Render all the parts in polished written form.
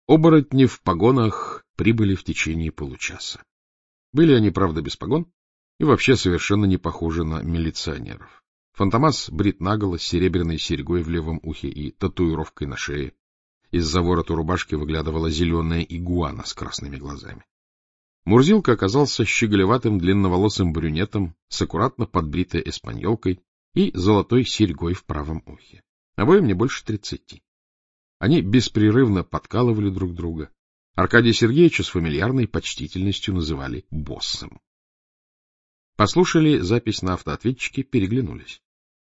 Оборотни в погонах прибыли в течение получаса. Были они, правда, без погон и вообще совершенно не похожи на милиционеров. Фантомас брит наголо, с серебряной серьгой в левом ухе и татуировкой на шее. Из-за ворота рубашки выглядывала зеленая игуана с красными глазами. Мурзилка оказался щеголеватым длинноволосым брюнетом с аккуратно подбритой эспаньолкой и золотой серьгой в правом ухе. Обоим не больше 30. Они беспрерывно подкалывали друг друга. Аркадия Сергеевича с фамильярной почтительностью называли боссом. Послушали запись на автоответчике, переглянулись.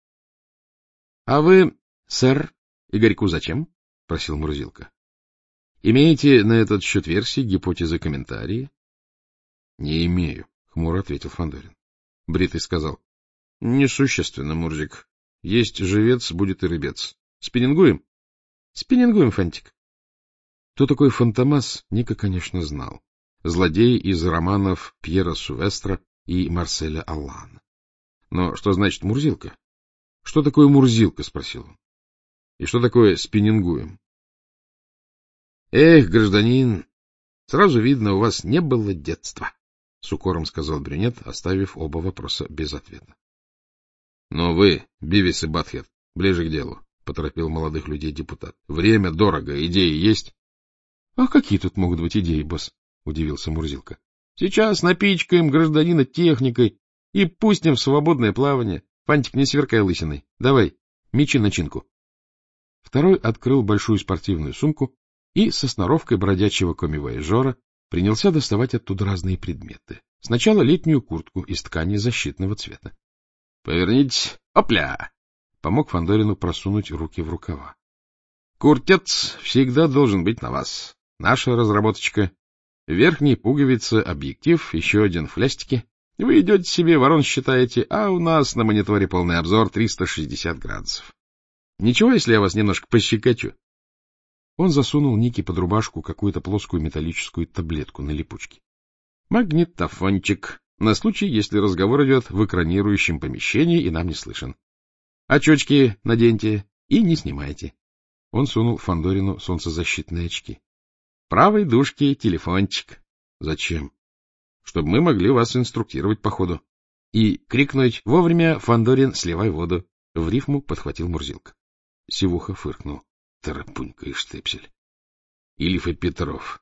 — А вы, сэр, Игорьку зачем? — просил Мурзилка. — Имеете на этот счет версии, гипотезы, комментарии? — Не имею, — хмуро ответил Фандорин. Бритый сказал. — Несущественно, Мурзик. Есть живец, будет и рыбец. Спиннингуем? — Спиннингуем, Фантик. Кто такой Фантомас, Ника, конечно, знал. Злодей из романов Пьера Сувестра и Марселя Аллана. Но что значит Мурзилка? — Что такое Мурзилка? — спросил он. — И что такое спиннингуем? — Эх, гражданин, сразу видно, у вас не было детства, — с укором сказал брюнет, оставив оба вопроса без ответа. — Но вы, Бивис и Батхед, ближе к делу, — поторопил молодых людей депутат. — Время дорого, идеи есть? — А какие тут могут быть идеи, босс? — удивился Мурзилка. — Сейчас напичкаем гражданина техникой и пустим в свободное плавание. Фантик, не сверкай лысиной. Давай, мечи начинку. Второй открыл большую спортивную сумку и со сноровкой бродячего коммивояжера принялся доставать оттуда разные предметы. Сначала летнюю куртку из ткани защитного цвета. — Повернитесь. Опля! — помог Фандорину просунуть руки в рукава. — Куртец всегда должен быть на вас. Наша разработочка. Верхней пуговицы, объектив, еще один в флястике. Вы идете себе, ворон считаете, а у нас на мониторе полный обзор 360 градусов. Ничего, если я вас немножко пощекочу? Он засунул Нике под рубашку какую-то плоскую металлическую таблетку на липучке. Магнитофончик, на случай, если разговор идет в экранирующем помещении и нам не слышен. Очечки наденьте и не снимайте. Он сунул Фандорину солнцезащитные очки. Правой дужке телефончик. Зачем? Чтобы мы могли вас инструктировать по ходу. И крикнуть вовремя: Фандорин, сливай воду. В рифму подхватил Мурзилка. Сивуха фыркнул. Тарапунька и штепсель. Ильф и Петров.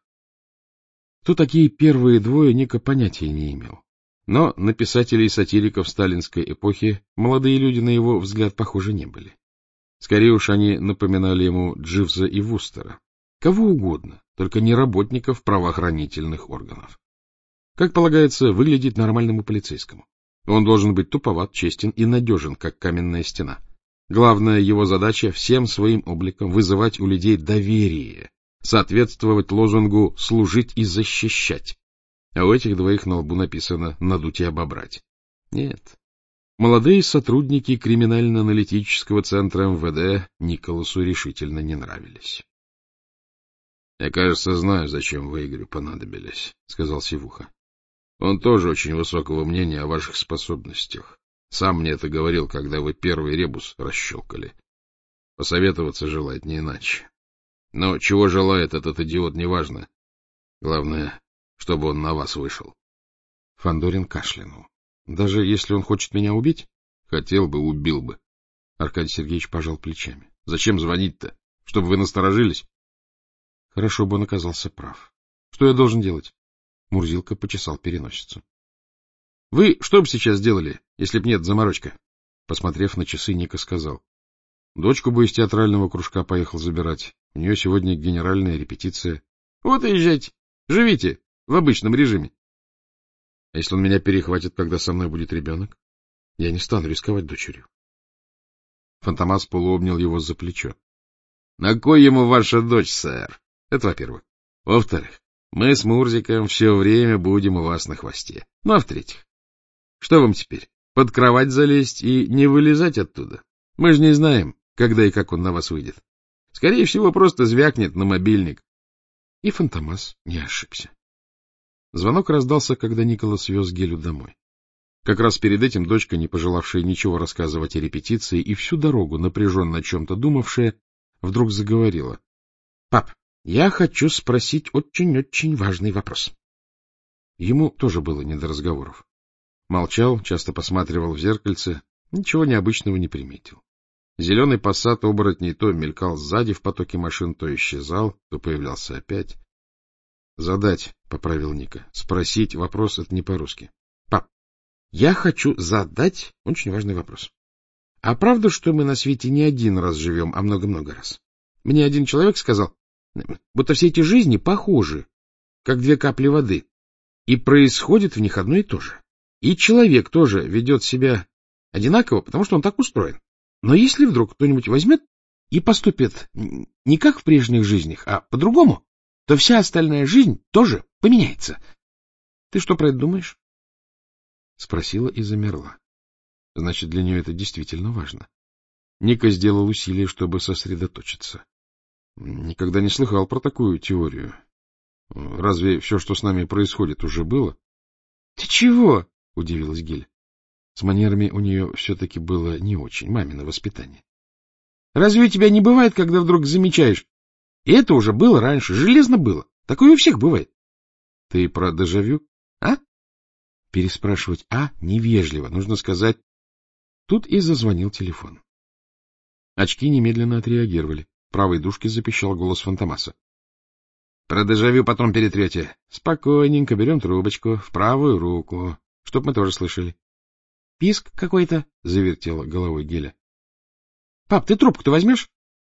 Кто такие первые двое, Ника понятия не имел. Но на писателей-сатириков сталинской эпохи молодые люди, на его взгляд, похожи не были. Скорее уж они напоминали ему Дживса и Вустера. Кого угодно, только не работников правоохранительных органов. Как полагается, выглядеть нормальному полицейскому. Он должен быть туповат, честен и надежен, как каменная стена. Главная его задача — всем своим обликом вызывать у людей доверие, соответствовать лозунгу «служить и защищать». А у этих двоих на лбу написано «надуть и обобрать». Нет. Молодые сотрудники криминально-аналитического центра МВД Николасу решительно не нравились. — Я, кажется, знаю, зачем вы Игорю понадобились, — сказал Сивуха. — Он тоже очень высокого мнения о ваших способностях. Сам мне это говорил, когда вы первый ребус расщелкали. Посоветоваться желает не иначе. Но чего желает этот идиот, неважно. Главное, чтобы он на вас вышел. Фандорин кашлянул. — Даже если он хочет меня убить? — Хотел бы, убил бы. Аркадий Сергеевич пожал плечами. — Зачем звонить-то? Чтобы вы насторожились? Хорошо бы он оказался прав. Что я должен делать? Мурзилка почесал переносицу. — Вы что бы сейчас делали, если б нет заморочка? Посмотрев на часы, Ника сказал. — Дочку бы из театрального кружка поехал забирать. У нее сегодня генеральная репетиция. — Вот и езжайте. Живите в обычном режиме. — А если он меня перехватит, когда со мной будет ребенок? Я не стану рисковать дочерью. Фантомас полуобнял его за плечо. — На кой ему ваша дочь, сэр? Это во-первых. Во-вторых, мы с Мурзиком все время будем у вас на хвосте. Ну, а в-третьих, что вам теперь, под кровать залезть и не вылезать оттуда? Мы же не знаем, когда и как он на вас выйдет. Скорее всего, просто звякнет на мобильник. И Фантомас не ошибся. Звонок раздался, когда Николас вез Гелю домой. Как раз перед этим дочка, не пожелавшая ничего рассказывать о репетиции и всю дорогу напряженно о чем-то думавшая, вдруг заговорила. — Пап, Я хочу спросить очень-очень важный вопрос. Ему тоже было не до разговоров. Молчал, часто посматривал в зеркальце, ничего необычного не приметил. Зеленый пассат оборотней то мелькал сзади в потоке машин, то исчезал, то появлялся опять. — Задать, — поправил Ника. — Спросить вопрос — это не по-русски. — Пап, я хочу задать очень важный вопрос. А правда, что мы на свете не один раз живем, а много-много раз? Мне один человек сказал, будто все эти жизни похожи, как две капли воды, и происходит в них одно и то же. И человек тоже ведет себя одинаково, потому что он так устроен. Но если вдруг кто-нибудь возьмет и поступит не как в прежних жизнях, а по-другому, то вся остальная жизнь тоже поменяется. Ты что про это думаешь? Спросила и замерла. Значит, для нее это действительно важно. Ника сделал усилие, чтобы сосредоточиться. Никогда не слыхал про такую теорию. Разве все, что с нами происходит, уже было? — Ты чего? — удивилась Геля. С манерами у нее все-таки было не очень, мамино воспитание. — Разве у тебя не бывает, когда вдруг замечаешь? И это уже было раньше, железно было. Такое у всех бывает. — Ты про дежавю? — А? Переспрашивать «а» невежливо, нужно сказать. Тут и зазвонил телефон. Очки немедленно отреагировали. В правой дужке запищал голос Фантомаса. — Про дежавю потом перетрете. Спокойненько берем трубочку в правую руку, чтоб мы тоже слышали. — Писк какой-то, — завертела головой Геля. — Пап, ты трубку-то возьмешь?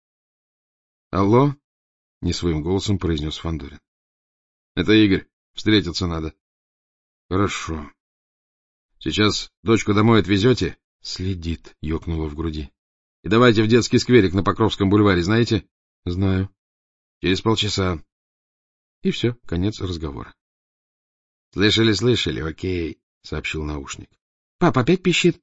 — Алло, — не своим голосом произнес Фандорин. — Это Игорь. Встретиться надо. — Хорошо. — Сейчас дочку домой отвезете? — Следит, — ёкнуло в груди. — И давайте в детский скверик на Покровском бульваре, знаете? — Знаю. — Через полчаса. И все, конец разговора. — Слышали, окей, — сообщил наушник. — Пап, опять пищит.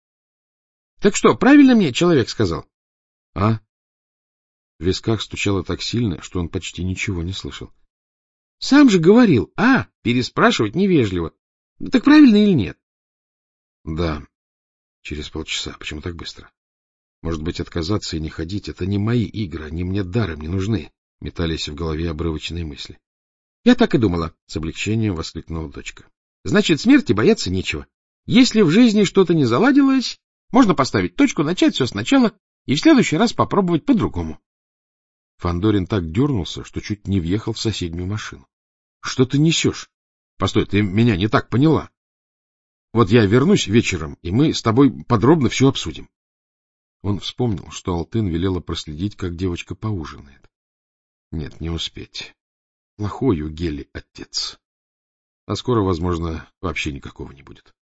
— Так что, правильно мне человек сказал? — А? В висках стучало так сильно, что он почти ничего не слышал. — Сам же говорил, переспрашивать невежливо. Так правильно или нет? — Да, через полчаса. Почему так быстро? Может быть, отказаться и не ходить — это не мои игры, они мне даром не нужны, — метались в голове обрывочные мысли. — Я так и думала, — с облегчением воскликнула дочка. — Значит, смерти бояться нечего. Если в жизни что-то не заладилось, можно поставить точку, начать все сначала и в следующий раз попробовать по-другому. Фандорин так дернулся, что чуть не въехал в соседнюю машину. — Что ты несешь? Постой, ты меня не так поняла. Вот я вернусь вечером, и мы с тобой подробно все обсудим. Он вспомнил, что Алтын велела проследить, как девочка поужинает. Нет, не успеть. Плохой у Гели отец. А скоро, возможно, вообще никакого не будет.